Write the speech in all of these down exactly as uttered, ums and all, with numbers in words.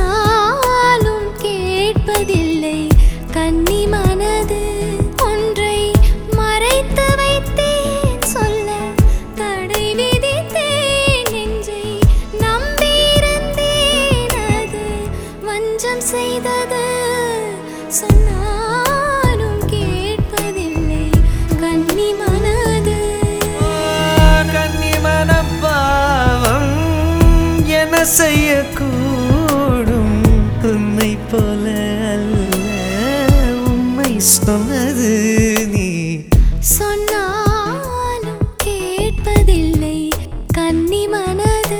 சொன்னாலும் கேட்பதில்லை கன்னி மனது. ஒன்றை மறைத்து வைத்தேன் சொல்ல தடை விதித்தேன் நெஞ்சை நம்பியிருந்தேன் அது வஞ்சம் செய்தது. சொன்னாலும் கேட்பதில்லை கன்னி மனது. கன்னி மனம் பாவம் என செய்யக்கூடும் உன்னை போல அல்ல உண்மை சொன்னது நீ. சொன்னாலும் கேட்பதில்லை கன்னி மனது.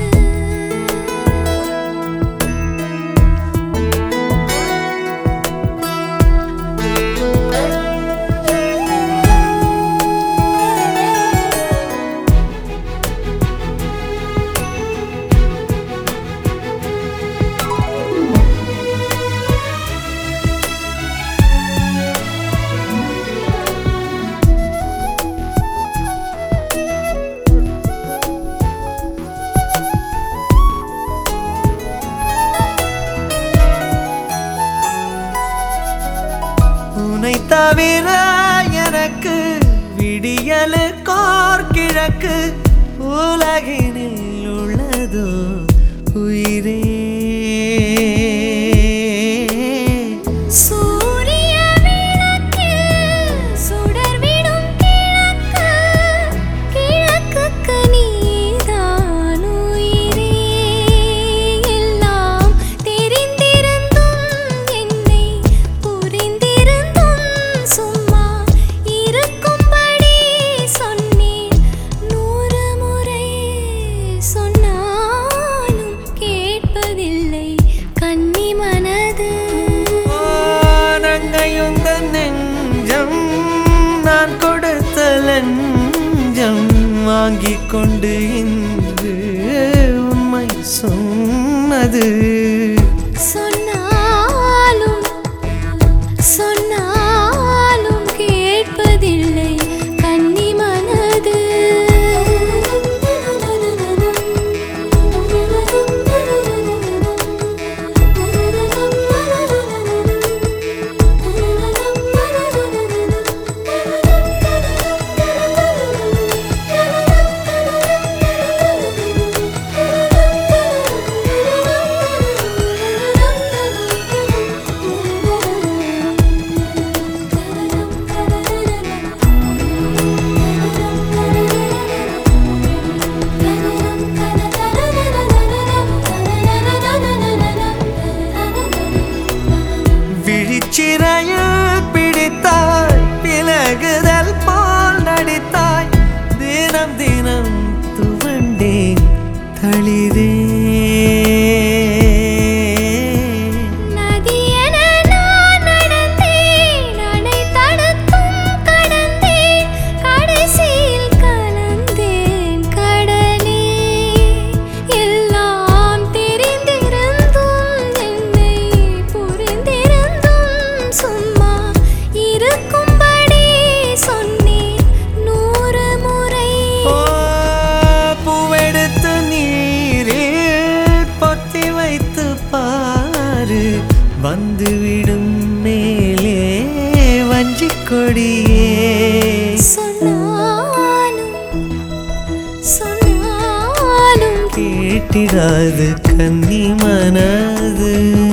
உன்னை தவிர எனக்கு விடியலுக்கோர் கிழக்கு உலகினில் உள்ளதோ உயிரே. சூரிய விளக்கில் சுடர்விடும் கிழக்கு கிழக்குக்கு நீதான் உயிரே. எல்லாம் தெரிந்திருந்தும் என்னை புரிந்திருந்தும் சும்மா இருக்கும்படி சொன்னேன் நூறு முறை. சொன்னாலும் கேட்பதில்லை கன்னி மனது. நங்கையுந்த நெஞ்சம் நான் கொடுத்த லஞ்சம் வாங்கிக் கொண்டு இன்று உண்மை சொன்னது. சொன்னாலும் சொன்னாலும் கேட்பதில்லை கன்னி மனது. விழிச்சிறையில் பிடித்தாய் விலகுதல் போல் நடித்தாய் தினம் தினம் துவண்டேன் தளிரே. நதியென நான் நடந்தேன் அணை தடுத்தும் கடந்தேன் கடைசியில் கலந்தேன் கடலே. எல்லாம் தெரிந்திருந்தும் என்னை புரிந்திருந்தும் சும்மா இருக்கும்படி சொன்னேன் நூறு முறை. பூவெடுத்து நீரில் பொத்தி வைத்து பாரு வந்துவிடும் மேலே வஞ்சிக் கொடியே. சொன்னாலும் சொன்னாலும் கேட்டிடாது கன்னி மனது.